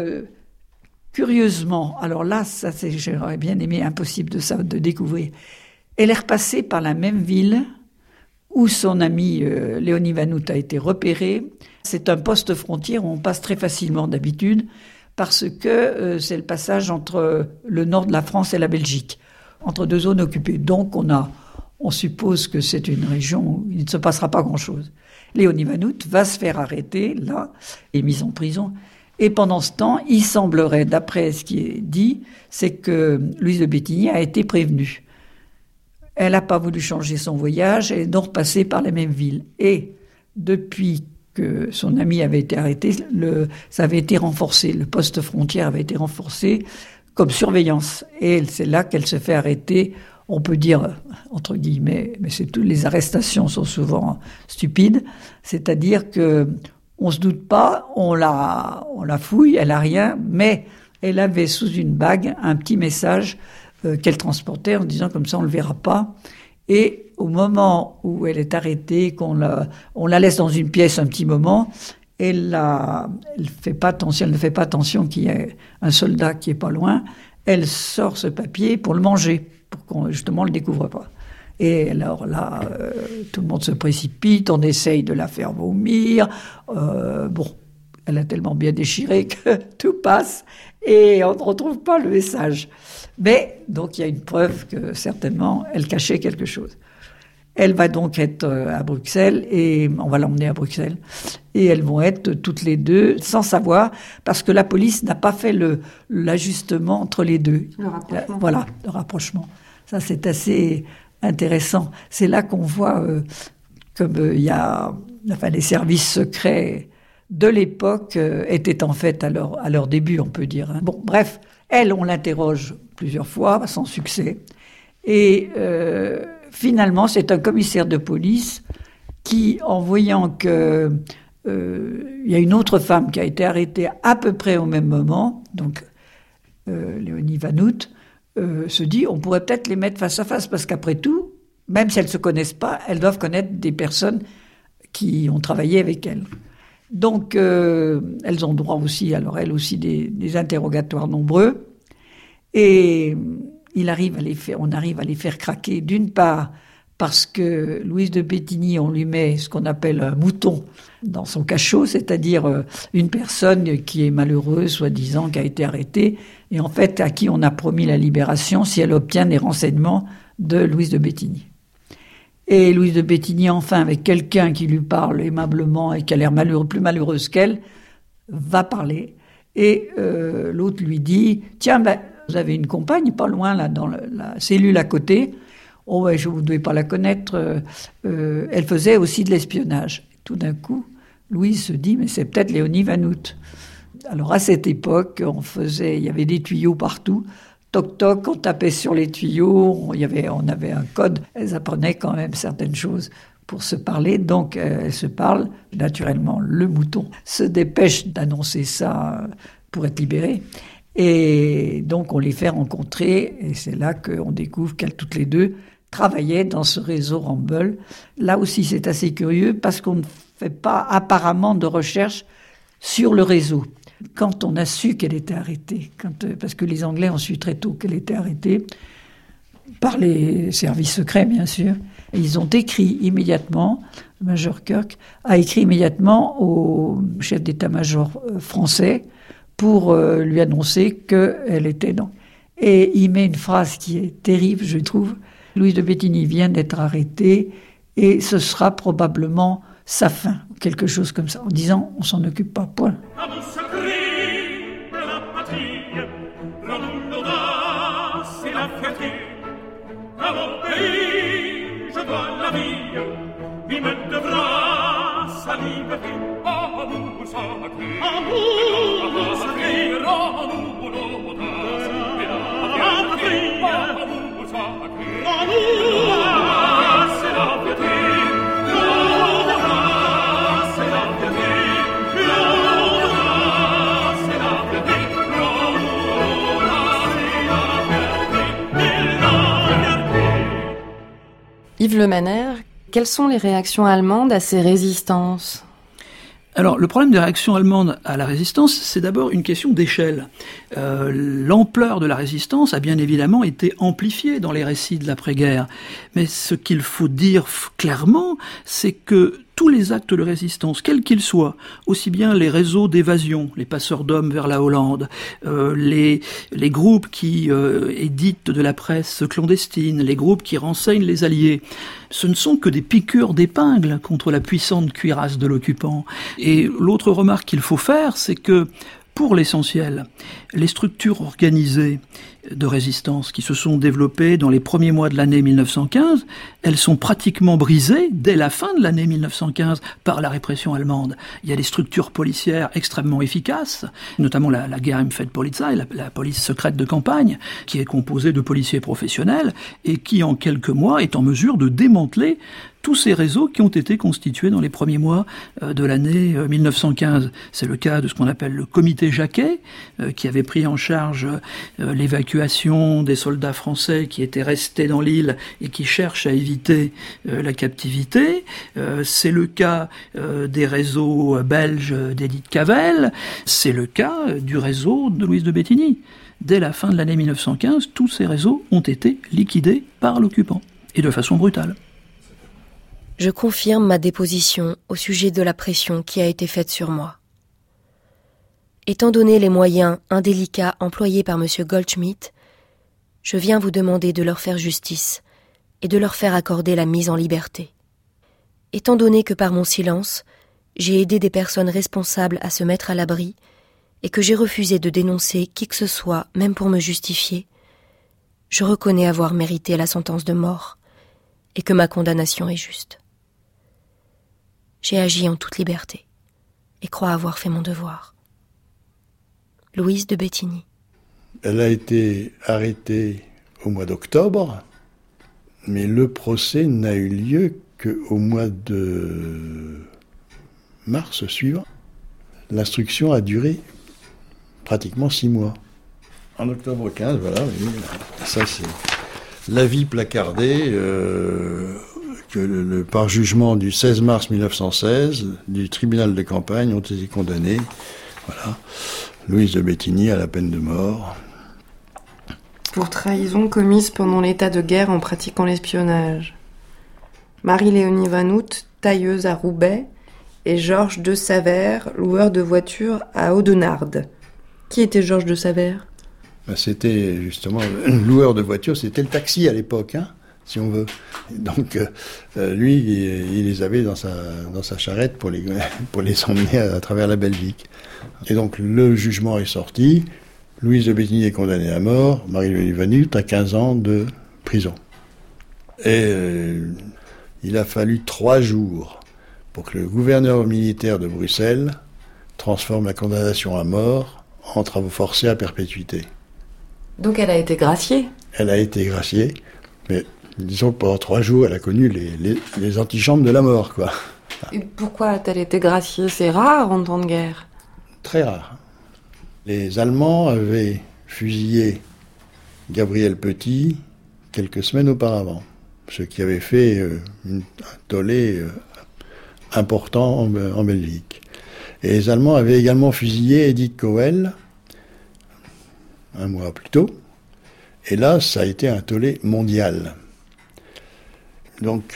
curieusement, alors là, ça j'aurais bien aimé, impossible de découvrir. Elle est repassée par la même ville où son amie Léonie Vanout a été repérée. C'est un poste frontière où on passe très facilement d'habitude parce que c'est le passage entre le nord de la France et la Belgique, entre deux zones occupées. Donc on suppose que c'est une région où il ne se passera pas grand-chose. Léonie Vanout va se faire arrêter, là, et mise en prison. Et pendant ce temps, il semblerait, d'après ce qui est dit, c'est que Louise de Bettigny a été prévenue. Elle n'a pas voulu changer son voyage, elle est donc repassée par la même ville. Et depuis que son ami avait été arrêté, ça avait été renforcé, le poste frontière avait été renforcé comme surveillance. Et c'est là qu'elle se fait arrêter, on peut dire, entre guillemets, mais les arrestations sont souvent stupides, c'est-à-dire que on se doute pas, on la fouille, elle a rien, mais elle avait sous une bague un petit message qu'elle transportait en disant comme ça on le verra pas. Et au moment où elle est arrêtée, on la laisse dans une pièce un petit moment, elle ne fait pas attention qu'il y ait un soldat qui est pas loin. Elle sort ce papier pour le manger, pour qu'on justement le découvre pas. Et alors là, tout le monde se précipite, on essaye de la faire vomir. Elle a tellement bien déchiré que tout passe et on ne retrouve pas le message. Mais donc il y a une preuve que certainement elle cachait quelque chose. Elle va donc être à Bruxelles et on va l'emmener à Bruxelles. Et elles vont être toutes les deux sans savoir, parce que la police n'a pas fait l'ajustement entre les deux. Le rapprochement. Voilà, le rapprochement. Ça, c'est assez intéressant. C'est là qu'on voit comme il y a... Enfin, les services secrets de l'époque étaient en fait à leur début, on peut dire. Hein. Bon, bref, elle, on l'interroge plusieurs fois, sans succès. Et finalement, c'est un commissaire de police qui, en voyant que il y a une autre femme qui a été arrêtée à peu près au même moment, donc Léonie Vanout, se dit on pourrait peut-être les mettre face à face, parce qu'après tout, même si elles ne se connaissent pas, elles doivent connaître des personnes qui ont travaillé avec elles. Donc, elles ont droit aussi, alors elles aussi, des interrogatoires nombreux. Et on arrive à les faire craquer, d'une part, parce que Louise de Bettigny, on lui met ce qu'on appelle un mouton dans son cachot, c'est-à-dire une personne qui est malheureuse, soi-disant, qui a été arrêtée, et en fait, à qui on a promis la libération si elle obtient des renseignements de Louise de Bettigny. Et Louise de Bettigny, enfin, avec quelqu'un qui lui parle aimablement et qui a l'air plus malheureuse qu'elle, va parler. Et l'autre lui dit « Tiens, vous avez une compagne pas loin, là, dans la cellule à côté. Oh, ouais, vous ne devez pas la connaître. Elle faisait aussi de l'espionnage. » Tout d'un coup, Louise se dit « Mais c'est peut-être Léonie Vanout. » Alors, à cette époque, il y avait des tuyaux partout. Toc toc, on tapait sur les tuyaux, on avait un code. Elles apprenaient quand même certaines choses pour se parler, donc elles se parlent. Naturellement, le mouton se dépêche d'annoncer ça pour être libéré. Et donc on les fait rencontrer, et c'est là qu'on découvre qu'elles toutes les deux travaillaient dans ce réseau Ramble. Là aussi c'est assez curieux, parce qu'on ne fait pas apparemment de recherche sur le réseau. Quand on a su qu'elle était arrêtée, parce que les Anglais ont su très tôt qu'elle était arrêtée, par les services secrets bien sûr, et ils ont écrit immédiatement, le Major Kirk a écrit immédiatement au chef d'état-major français pour lui annoncer qu'elle était dans. Et il met une phrase qui est terrible, je trouve. Louise de Bettigny vient d'être arrêtée et ce sera probablement sa fin, quelque chose comme ça, en disant on s'en occupe pas, point. Yves Lemaner, quelles sont les réactions allemandes à ces résistances ? Alors, le problème des réactions allemandes à la résistance, c'est d'abord une question d'échelle. L'ampleur de la résistance a bien évidemment été amplifiée dans les récits de l'après-guerre. Mais ce qu'il faut dire clairement, c'est que tous les actes de résistance, quels qu'ils soient, aussi bien les réseaux d'évasion, les passeurs d'hommes vers la Hollande, les groupes qui éditent de la presse clandestine, les groupes qui renseignent les Alliés, ce ne sont que des piqûres d'épingle contre la puissante cuirasse de l'occupant. Et l'autre remarque qu'il faut faire, c'est que, pour l'essentiel, les structures organisées de résistance qui se sont développées dans les premiers mois de l'année 1915, elles sont pratiquement brisées dès la fin de l'année 1915 par la répression allemande. Il y a des structures policières extrêmement efficaces, notamment la Geheimfeldpolizei, la police secrète de campagne, qui est composée de policiers professionnels et qui, en quelques mois, est en mesure de démanteler tous ces réseaux qui ont été constitués dans les premiers mois de l'année 1915. C'est le cas de ce qu'on appelle le comité Jacquet, qui avait pris en charge l'évacuation des soldats français qui étaient restés dans l'île et qui cherchent à éviter la captivité. C'est le cas des réseaux belges d'Edith Cavell. C'est le cas du réseau de Louise de Bettigny. Dès la fin de l'année 1915, tous ces réseaux ont été liquidés par l'occupant, et de façon brutale. Je confirme ma déposition au sujet de la pression qui a été faite sur moi. Étant donné les moyens indélicats employés par M. Goldschmidt, je viens vous demander de leur faire justice et de leur faire accorder la mise en liberté. Étant donné que par mon silence, j'ai aidé des personnes responsables à se mettre à l'abri et que j'ai refusé de dénoncer qui que ce soit, même pour me justifier, je reconnais avoir mérité la sentence de mort et que ma condamnation est juste. J'ai agi en toute liberté et crois avoir fait mon devoir. Louise de Bettigny. Elle a été arrêtée au mois d'octobre, mais le procès n'a eu lieu qu'au mois de mars suivant. L'instruction a duré pratiquement 6 mois. En octobre 15, voilà, oui, ça c'est l'avis placardé que par jugement du 16 mars 1916 du tribunal de campagne ont été condamnés. Voilà, Louise de Bettigny à la peine de mort. Pour trahison commise pendant l'état de guerre en pratiquant l'espionnage. Marie-Léonie Vanout, tailleuse à Roubaix, et Georges de Savert, loueur de voitures à Audenarde. Qui était Georges de Savert ? C'était justement le loueur de voitures, c'était le taxi à l'époque, si on veut. Donc lui, il les avait dans sa charrette pour les emmener à travers la Belgique. Et donc le jugement est sorti. Louise de Bettigny est condamnée à mort, Marie-Léonie Vanout à 15 ans de prison. Et il a fallu 3 jours pour que le gouverneur militaire de Bruxelles transforme la condamnation à mort en travaux forcés à perpétuité. Donc elle a été graciée ? Elle a été graciée, mais disons que pendant 3 jours, elle a connu les antichambres de la mort, quoi. Et pourquoi a-t-elle été graciée ? C'est rare en temps de guerre. Très rare. Les Allemands avaient fusillé Gabriel Petit quelques semaines auparavant, ce qui avait fait un tollé important en Belgique. Et les Allemands avaient également fusillé Edith Cowell 1 mois plus tôt. Et là, ça a été un tollé mondial. Donc,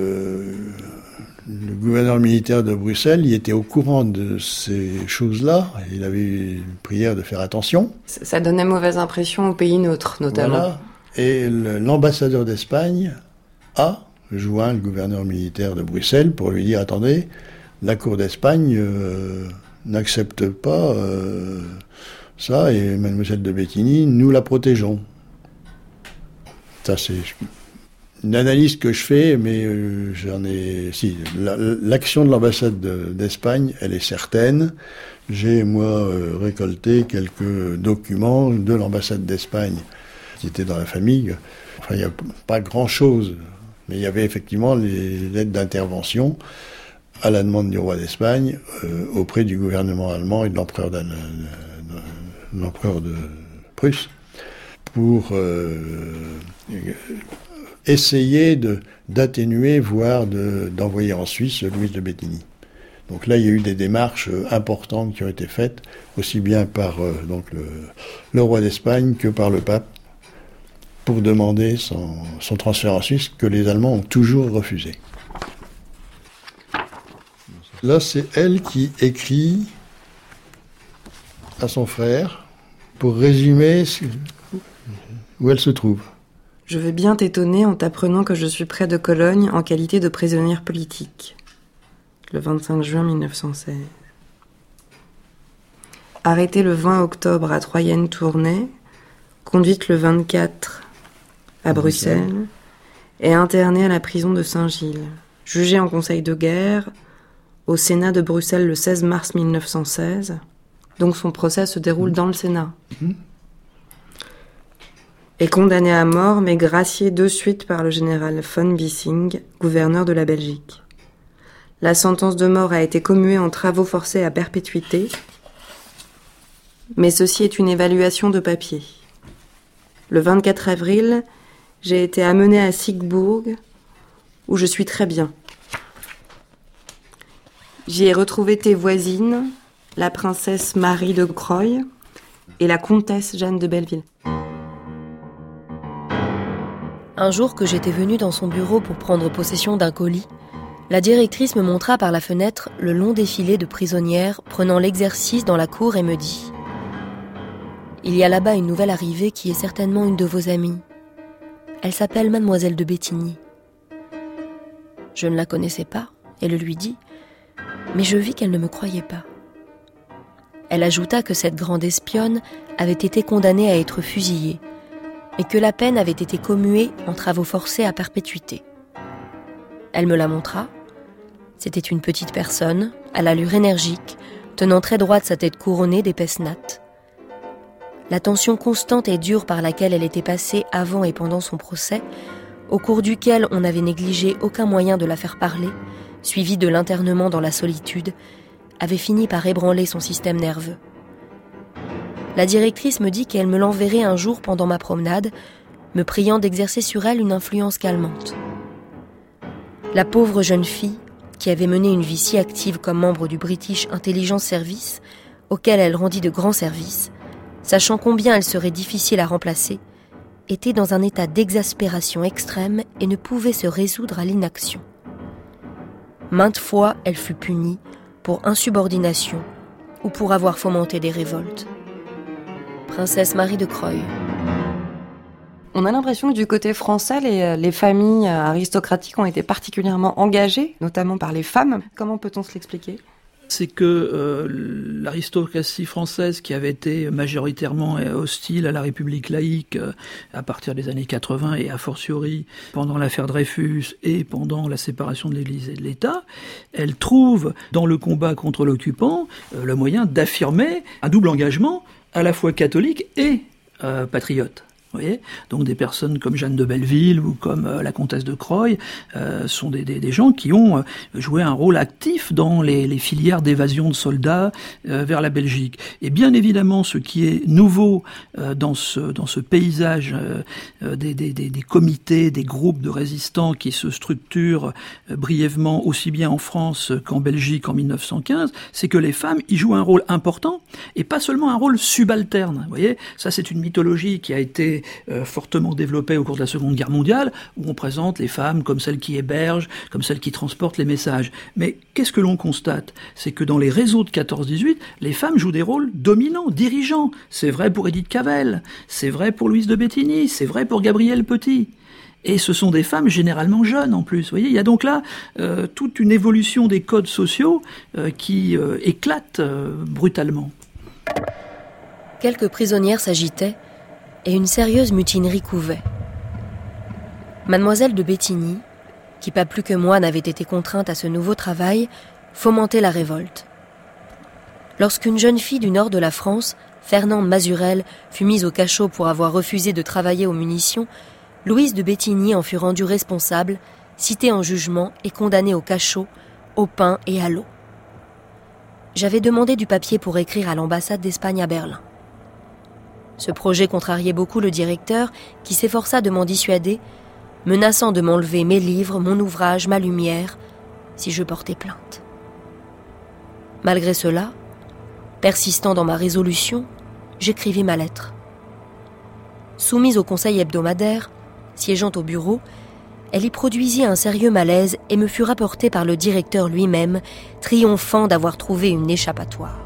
le gouverneur militaire de Bruxelles, il était au courant de ces choses-là. Il avait une prière de faire attention. Ça donnait mauvaise impression aux pays neutres, notamment. Voilà. Et l'ambassadeur d'Espagne a joint le gouverneur militaire de Bruxelles pour lui dire « Attendez, la cour d'Espagne n'accepte pas ça, et mademoiselle de Bettigny, nous la protégeons. » Ça, c'est une analyse que je fais, mais l'action de l'ambassade d'Espagne, elle est certaine. J'ai, moi, récolté quelques documents de l'ambassade d'Espagne qui étaient dans la famille. Enfin, il n'y a pas grand-chose, mais il y avait effectivement les lettres d'intervention à la demande du roi d'Espagne auprès du gouvernement allemand et de l'empereur de Prusse pour essayer d'atténuer, voire d'envoyer en Suisse Louise de Bettigny. Donc là, il y a eu des démarches importantes qui ont été faites, aussi bien par le roi d'Espagne que par le pape, pour demander son transfert en Suisse, que les Allemands ont toujours refusé. Là, c'est elle qui écrit à son frère pour résumer où elle se trouve. Je vais bien t'étonner en t'apprenant que je suis près de Cologne en qualité de prisonnière politique. Le 25 juin 1916. Arrêtée le 20 octobre à Troyenne-Tournai, conduite le 24 à Bruxelles et internée à la prison de Saint-Gilles. Jugée en conseil de guerre au Sénat de Bruxelles le 16 mars 1916. Donc son procès se déroule dans le Sénat. Est condamnée à mort, mais graciée de suite par le général von Bissing, gouverneur de la Belgique. La sentence de mort a été commuée en travaux forcés à perpétuité, mais ceci est une évaluation de papier. Le 24 avril, j'ai été amenée à Siegburg, où je suis très bien. J'y ai retrouvé tes voisines, la princesse Marie de Croy et la comtesse Jeanne de Belleville. Un jour que j'étais venue dans son bureau pour prendre possession d'un colis, la directrice me montra par la fenêtre le long défilé de prisonnières prenant l'exercice dans la cour et me dit « Il y a là-bas une nouvelle arrivée qui est certainement une de vos amies. Elle s'appelle Mademoiselle de Béthigny. Je ne la connaissais pas et le lui dis, mais je vis qu'elle ne me croyait pas. Elle ajouta que cette grande espionne avait été condamnée à être fusillée et que la peine avait été commuée en travaux forcés à perpétuité. Elle me la montra. C'était une petite personne, à l'allure énergique, tenant très droite sa tête couronnée d'épaisses nattes. La tension constante et dure par laquelle elle était passée avant et pendant son procès, au cours duquel on n'avait négligé aucun moyen de la faire parler, suivi de l'internement dans la solitude, avait fini par ébranler son système nerveux. La directrice me dit qu'elle me l'enverrait un jour pendant ma promenade, me priant d'exercer sur elle une influence calmante. La pauvre jeune fille, qui avait mené une vie si active comme membre du British Intelligence Service, auquel elle rendit de grands services, sachant combien elle serait difficile à remplacer, était dans un état d'exaspération extrême et ne pouvait se résoudre à l'inaction. Maintes fois, elle fut punie pour insubordination ou pour avoir fomenté des révoltes. Princesse Marie de Croy. On a l'impression que du côté français, les familles aristocratiques ont été particulièrement engagées, notamment par les femmes. Comment peut-on se l'expliquer ? C'est que l'aristocratie française, qui avait été majoritairement hostile à la République laïque à partir des années 80 et a fortiori pendant l'affaire Dreyfus et pendant la séparation de l'Église et de l'État, elle trouve dans le combat contre l'occupant le moyen d'affirmer un double engagement à la fois catholique et patriote. Vous voyez, donc des personnes comme Jeanne de Belleville ou comme la comtesse de Croy sont des gens qui ont joué un rôle actif dans les filières d'évasion de soldats vers la Belgique. Et bien évidemment, ce qui est nouveau dans ce paysage des comités, des groupes de résistants qui se structurent brièvement aussi bien en France qu'en Belgique en 1915, c'est que les femmes y jouent un rôle important et pas seulement un rôle subalterne. Vous voyez, ça c'est une mythologie qui a été fortement développée au cours de la Seconde Guerre mondiale, où on présente les femmes comme celles qui hébergent, comme celles qui transportent les messages. Mais qu'est-ce que l'on constate ? C'est que dans les réseaux de 14-18, les femmes jouent des rôles dominants, dirigeants. C'est vrai pour Édith Cavell, c'est vrai pour Louise de Béthigny, c'est vrai pour Gabrielle Petit. Et ce sont des femmes généralement jeunes en plus. Vous voyez, il y a donc là toute une évolution des codes sociaux qui éclate brutalement. Quelques prisonnières s'agitaient et une sérieuse mutinerie couvait. Mademoiselle de Béthigny, qui pas plus que moi n'avait été contrainte à ce nouveau travail, fomentait la révolte. Lorsqu'une jeune fille du nord de la France, Fernande Mazurel, fut mise au cachot pour avoir refusé de travailler aux munitions, Louise de Béthigny en fut rendue responsable, citée en jugement et condamnée au cachot, au pain et à l'eau. J'avais demandé du papier pour écrire à l'ambassade d'Espagne à Berlin. Ce projet contrariait beaucoup le directeur qui s'efforça de m'en dissuader, menaçant de m'enlever mes livres, mon ouvrage, ma lumière, si je portais plainte. Malgré cela, persistant dans ma résolution, j'écrivis ma lettre. Soumise au conseil hebdomadaire, siégeant au bureau, elle y produisit un sérieux malaise et me fut rapportée par le directeur lui-même, triomphant d'avoir trouvé une échappatoire.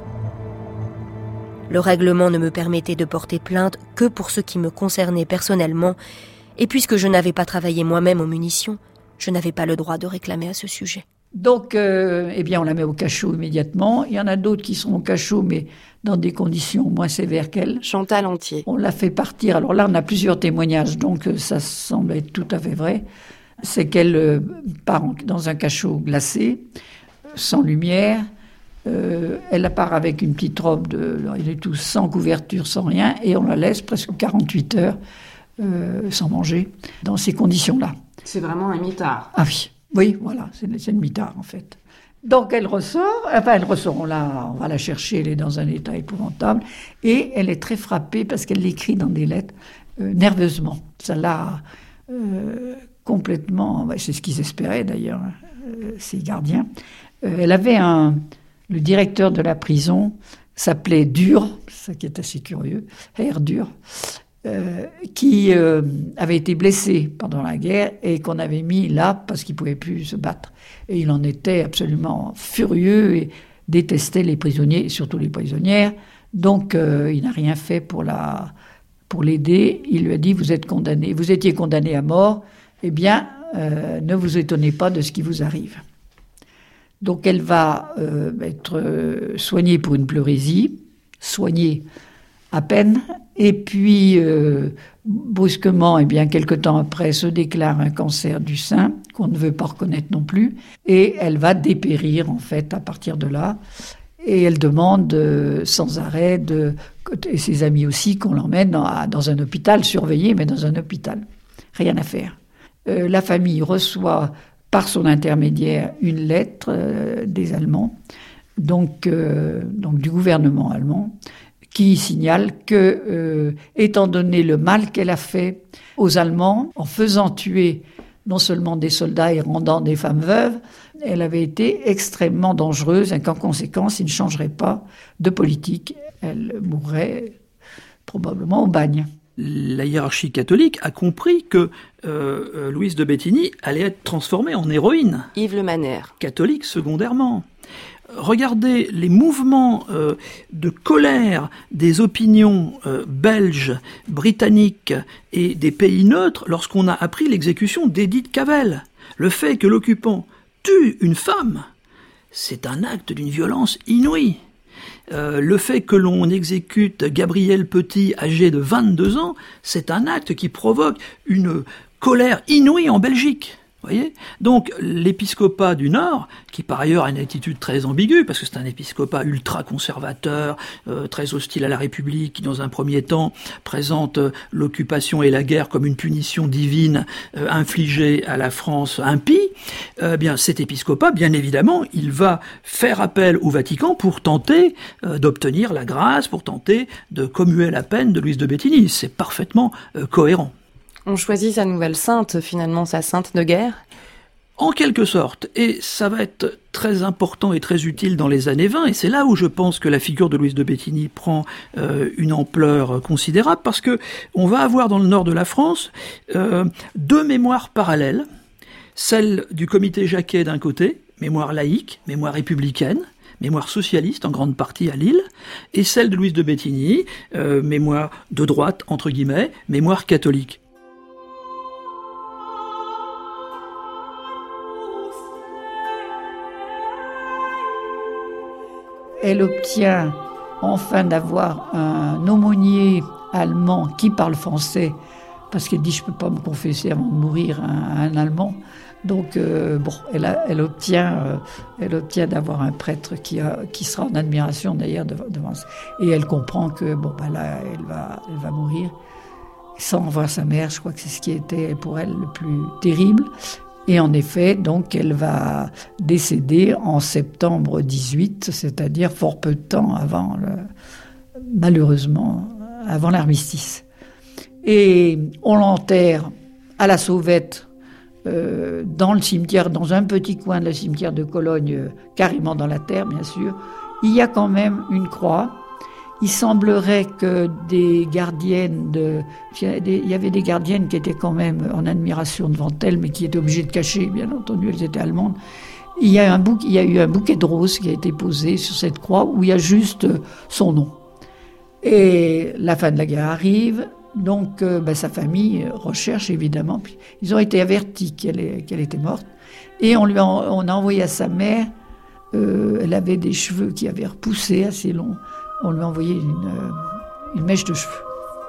Le règlement ne me permettait de porter plainte que pour ce qui me concernait personnellement, et puisque je n'avais pas travaillé moi-même aux munitions, je n'avais pas le droit de réclamer à ce sujet. Donc, on la met au cachot immédiatement. Il y en a d'autres qui sont au cachot, mais dans des conditions moins sévères qu'elle. Chantal Entier. On la fait partir. Alors là, on a plusieurs témoignages, donc ça semble être tout à fait vrai. C'est qu'elle part dans un cachot glacé, sans lumière. Elle part avec une petite robe sans couverture, sans rien, et on la laisse presque 48 heures sans manger, dans ces conditions-là. C'est vraiment un mitard. Ah oui, voilà, c'est le mitard en fait. Donc elle ressort, on va la chercher, elle est dans un état épouvantable, et elle est très frappée parce qu'elle l'écrit dans des lettres nerveusement. Ça l'a complètement, c'est ce qu'ils espéraient d'ailleurs, ces gardiens. Elle avait le directeur de la prison s'appelait Dur, ça qui est assez curieux, Herr Dur, qui avait été blessé pendant la guerre et qu'on avait mis là parce qu'il ne pouvait plus se battre. Et il en était absolument furieux et détestait les prisonniers, et surtout les prisonnières. Donc il n'a rien fait pour pour l'aider. Il lui a dit, vous étiez condamné à mort, eh bien, ne vous étonnez pas de ce qui vous arrive. Donc elle va être soignée pour une pleurésie, soignée à peine, et puis brusquement, eh bien, quelque temps après, se déclare un cancer du sein qu'on ne veut pas reconnaître non plus, et elle va dépérir en fait à partir de là. Et elle demande sans arrêt, et ses amis aussi, qu'on l'emmène dans un hôpital, surveillé, mais dans un hôpital. Rien à faire. La famille reçoit par son intermédiaire une lettre des Allemands, donc du gouvernement allemand, qui signale que, étant donné le mal qu'elle a fait aux Allemands, en faisant tuer non seulement des soldats et rendant des femmes veuves, elle avait été extrêmement dangereuse et qu'en conséquence, il ne changerait pas de politique. Elle mourrait probablement au bagne. La hiérarchie catholique a compris que Louise de Béthigny allait être transformée en héroïne. Yves Le Maner. Catholique secondairement. Regardez les mouvements de colère des opinions belges, britanniques et des pays neutres lorsqu'on a appris l'exécution d'Edith Cavell. Le fait que l'occupant tue une femme, c'est un acte d'une violence inouïe. Le fait que l'on exécute Gabriel Petit, âgé de 22 ans, c'est un acte qui provoque une colère inouïe en Belgique. Voyez ? Donc l'épiscopat du Nord, qui par ailleurs a une attitude très ambiguë, parce que c'est un épiscopat ultra-conservateur, très hostile à la République, qui dans un premier temps présente l'occupation et la guerre comme une punition divine infligée à la France impie, bien cet épiscopat, bien évidemment, il va faire appel au Vatican pour tenter d'obtenir la grâce, pour tenter de commuer la peine de Louise de Béthigny. C'est parfaitement cohérent. On choisit sa nouvelle sainte, finalement, sa sainte de guerre ? En quelque sorte, et ça va être très important et très utile dans les années 20, et c'est là où je pense que la figure de Louise de Béthigny prend une ampleur considérable, parce que on va avoir dans le nord de la France deux mémoires parallèles, celle du comité Jacquet d'un côté, mémoire laïque, mémoire républicaine, mémoire socialiste en grande partie à Lille, et celle de Louise de Béthigny, mémoire de droite, entre guillemets, mémoire catholique. Elle obtient enfin d'avoir un aumônier allemand qui parle français, parce qu'elle dit « je ne peux pas me confesser avant de mourir à un Allemand ». Donc, elle obtient d'avoir un prêtre qui sera en admiration d'ailleurs devant ça. Et elle comprend que, là, elle va mourir sans voir sa mère. Je crois que c'est ce qui était pour elle le plus terrible. Et en effet, donc, elle va décéder en septembre 18, c'est-à-dire fort peu de temps malheureusement, avant l'armistice. Et on l'enterre à la sauvette, dans le cimetière, dans un petit coin de le cimetière de Cologne, carrément dans la terre, bien sûr. Il y a quand même une croix. Il semblerait que des gardiennes il y avait des gardiennes qui étaient quand même en admiration devant elle, mais qui étaient obligées de cacher, bien entendu, elles étaient allemandes. Il y a eu un bouquet de roses qui a été posé sur cette croix où il y a juste son nom. Et la fin de la guerre arrive, donc sa famille recherche évidemment. Puis, ils ont été avertis qu'elle était morte. Et on a envoyé à sa mère, elle avait des cheveux qui avaient repoussé assez longs. On lui a envoyé une mèche de cheveux.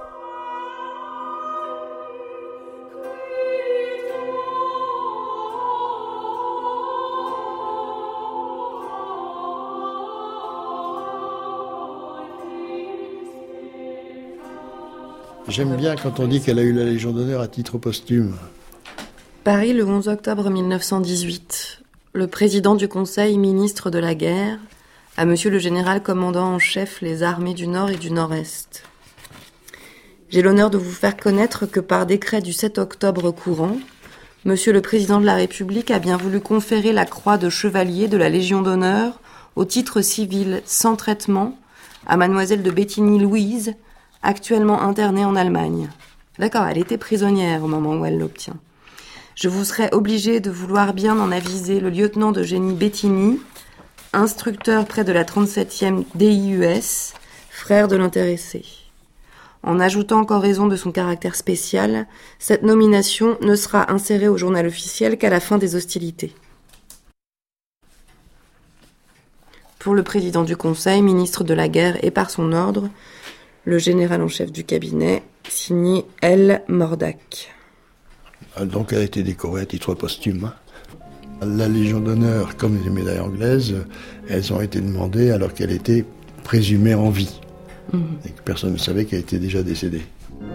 J'aime bien quand on dit qu'elle a eu la Légion d'honneur à titre posthume. Paris, le 11 octobre 1918. Le président du Conseil, ministre de la guerre, à monsieur le général commandant en chef les armées du Nord et du Nord-Est. J'ai l'honneur de vous faire connaître que par décret du 7 octobre courant, monsieur le président de la République a bien voulu conférer la croix de chevalier de la Légion d'honneur au titre civil sans traitement à mademoiselle de Béthigny Louise, actuellement internée en Allemagne. D'accord, elle était prisonnière au moment où elle l'obtient. Je vous serais obligé de vouloir bien en aviser le lieutenant de génie Béthigny, instructeur près de la 37e DIUS, frère de l'intéressé. En ajoutant encore raison de son caractère spécial, cette nomination ne sera insérée au journal officiel qu'à la fin des hostilités. Pour le président du Conseil, ministre de la Guerre et par son ordre, le général en chef du cabinet, signé L. Mordac. Donc elle a été décorée à titre posthume. La Légion d'honneur, comme les médailles anglaises, elles ont été demandées alors qu'elle était présumée en vie. Et que personne ne savait qu'elle était déjà décédée.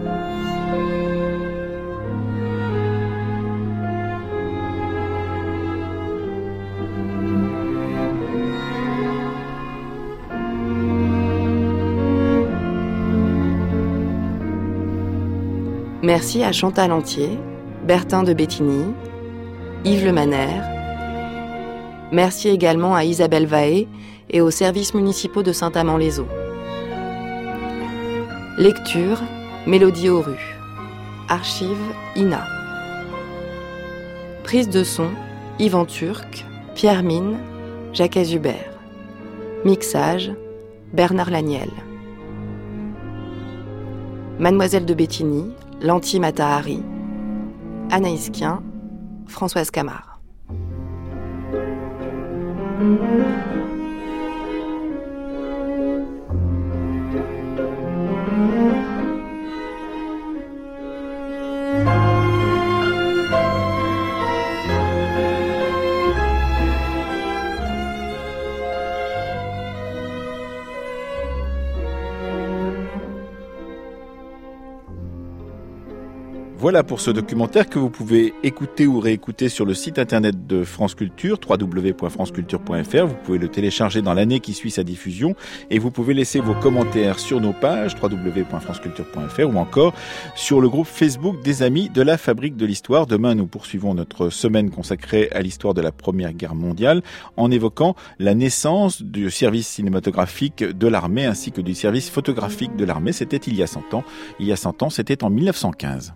Merci à Chantal Antier, Bertin de Bettigny, Yves Le Maner. Merci également à Isabelle Vahé et aux services municipaux de Saint-Amand-les-Eaux. Lecture, Mélodie Auru. Archive, INA. Prise de son, Yvan Turc, Pierre Mine, Jacques Azubert. Mixage, Bernard Laniel. Mademoiselle de Bettigny, Lanty Matahari. Anaïs Kien, Françoise Camard. Voilà pour ce documentaire que vous pouvez écouter ou réécouter sur le site internet de France Culture, www.franceculture.fr. Vous pouvez le télécharger dans l'année qui suit sa diffusion et vous pouvez laisser vos commentaires sur nos pages www.franceculture.fr ou encore sur le groupe Facebook des Amis de la Fabrique de l'Histoire. Demain, nous poursuivons notre semaine consacrée à l'histoire de la Première Guerre mondiale en évoquant la naissance du service cinématographique de l'armée ainsi que du service photographique de l'armée. C'était il y a 100 ans. Il y a 100 ans, c'était en 1915.